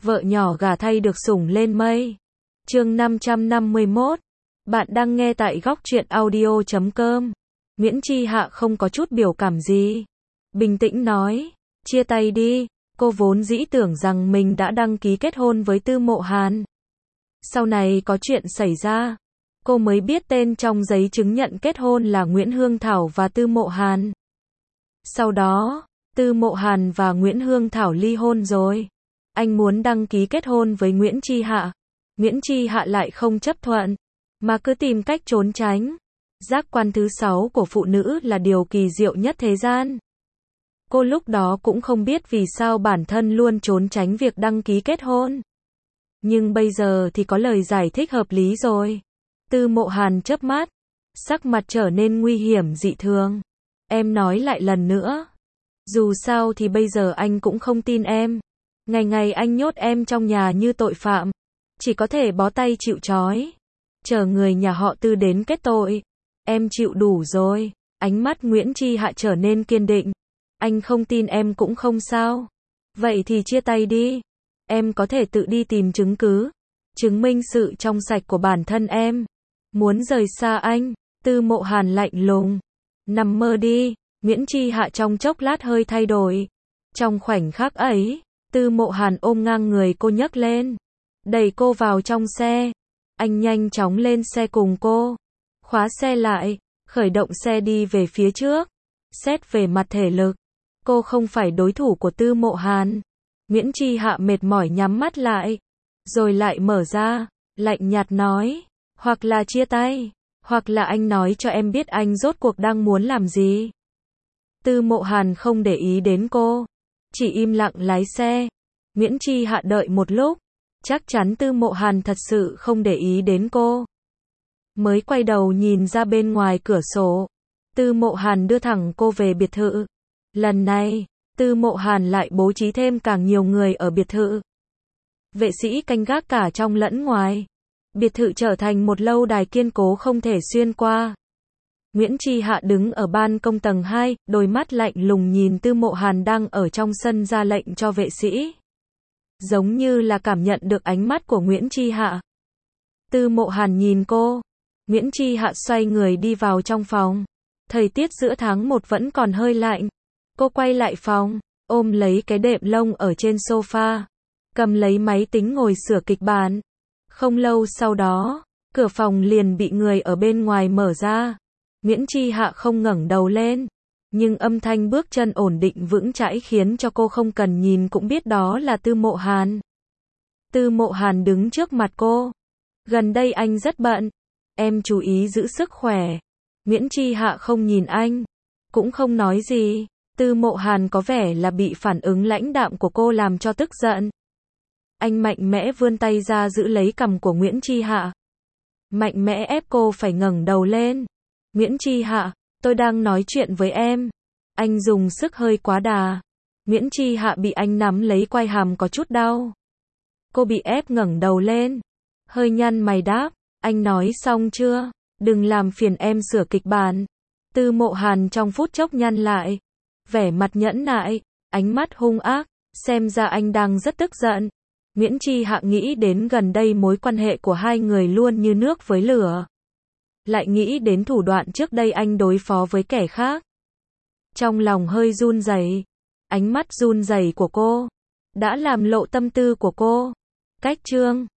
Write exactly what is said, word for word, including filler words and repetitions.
vợ nhỏ gả thay được sủng lên mây. Chương năm trăm năm mươi mốt. Bạn đang nghe tại góc truyện audio chấm com. Nguyễn Chi Hạ không có chút biểu cảm gì. Bình tĩnh nói, chia tay đi. Cô vốn dĩ tưởng rằng mình đã đăng ký kết hôn với Tư Mộ Hàn. Sau này có chuyện xảy ra, cô mới biết tên trong giấy chứng nhận kết hôn là Nguyễn Hương Thảo và Tư Mộ Hàn. Sau đó, Tư Mộ Hàn và Nguyễn Hương Thảo ly hôn rồi. Anh muốn đăng ký kết hôn với Nguyễn Chi Hạ. Nguyễn Chi Hạ lại không chấp thuận, mà cứ tìm cách trốn tránh. Giác quan thứ sáu của phụ nữ là điều kỳ diệu nhất thế gian. Cô lúc đó cũng không biết vì sao bản thân luôn trốn tránh việc đăng ký kết hôn. Nhưng bây giờ thì có lời giải thích hợp lý rồi. Tư Mộ Hàn chớp mắt, sắc mặt trở nên nguy hiểm dị thường. Em nói lại lần nữa. Dù sao thì bây giờ anh cũng không tin em. Ngày ngày anh nhốt em trong nhà như tội phạm. Chỉ có thể bó tay chịu trói. Chờ người nhà họ Tư đến kết tội. Em chịu đủ rồi. Ánh mắt Nguyễn Chi Hạ trở nên kiên định. Anh không tin em cũng không sao. Vậy thì chia tay đi. Em có thể tự đi tìm chứng cứ. Chứng minh sự trong sạch của bản thân em. Muốn rời xa anh. Tư Mộ Hàn lạnh lùng. Nằm mơ đi. Nguyễn Chi Hạ trong chốc lát hơi thay đổi. Trong khoảnh khắc ấy, Tư Mộ Hàn ôm ngang người cô nhấc lên. Đẩy cô vào trong xe. Anh nhanh chóng lên xe cùng cô. Khóa xe lại. Khởi động xe đi về phía trước. Xét về mặt thể lực, cô không phải đối thủ của Tư Mộ Hàn. Nguyễn Chi Hạ mệt mỏi nhắm mắt lại. Rồi lại mở ra. Lạnh nhạt nói. Hoặc là chia tay. Hoặc là anh nói cho em biết anh rốt cuộc đang muốn làm gì. Tư Mộ Hàn không để ý đến cô. Chỉ im lặng lái xe. Nguyễn Chi Hạ đợi một lúc. Chắc chắn Tư Mộ Hàn thật sự không để ý đến cô. Mới quay đầu nhìn ra bên ngoài cửa sổ. Tư Mộ Hàn đưa thẳng cô về biệt thự. Lần này, Tư Mộ Hàn lại bố trí thêm càng nhiều người ở biệt thự. Vệ sĩ canh gác cả trong lẫn ngoài. Biệt thự trở thành một lâu đài kiên cố không thể xuyên qua. Nguyễn Chi Hạ đứng ở ban công tầng hai, đôi mắt lạnh lùng nhìn Tư Mộ Hàn đang ở trong sân ra lệnh cho vệ sĩ. Giống như là cảm nhận được ánh mắt của Nguyễn Chi Hạ. Tư Mộ Hàn nhìn cô. Nguyễn Chi Hạ xoay người đi vào trong phòng. Thời tiết giữa tháng một vẫn còn hơi lạnh. Cô quay lại phòng, ôm lấy cái đệm lông ở trên sofa. Cầm lấy máy tính ngồi sửa kịch bản. Không lâu sau đó, cửa phòng liền bị người ở bên ngoài mở ra. Nguyễn Chi Hạ không ngẩng đầu lên. Nhưng âm thanh bước chân ổn định vững chãi khiến cho cô không cần nhìn cũng biết đó là Tư Mộ Hàn. Tư Mộ Hàn đứng trước mặt cô. Gần đây anh rất bận. Em chú ý giữ sức khỏe. Nguyễn Chi Hạ không nhìn anh. Cũng không nói gì. Tư Mộ Hàn có vẻ là bị phản ứng lãnh đạm của cô làm cho tức giận. Anh mạnh mẽ vươn tay ra giữ lấy cằm của Nguyễn Chi Hạ. Mạnh mẽ ép cô phải ngẩng đầu lên. Nguyễn Chi Hạ, tôi đang nói chuyện với em. Anh dùng sức hơi quá đà. Nguyễn Chi Hạ bị anh nắm lấy quai hàm có chút đau. Cô bị ép ngẩng đầu lên. Hơi nhăn mày đáp, anh nói xong chưa? Đừng làm phiền em sửa kịch bản. Tư Mộ Hàn trong phút chốc nhăn lại. Vẻ mặt nhẫn nại, ánh mắt hung ác, xem ra anh đang rất tức giận. Nguyễn Chi Hạ nghĩ đến gần đây mối quan hệ của hai người luôn như nước với lửa. Lại nghĩ đến thủ đoạn trước đây anh đối phó với kẻ khác. Trong lòng hơi run rẩy. Ánh mắt run rẩy của cô đã làm lộ tâm tư của cô. Cách chương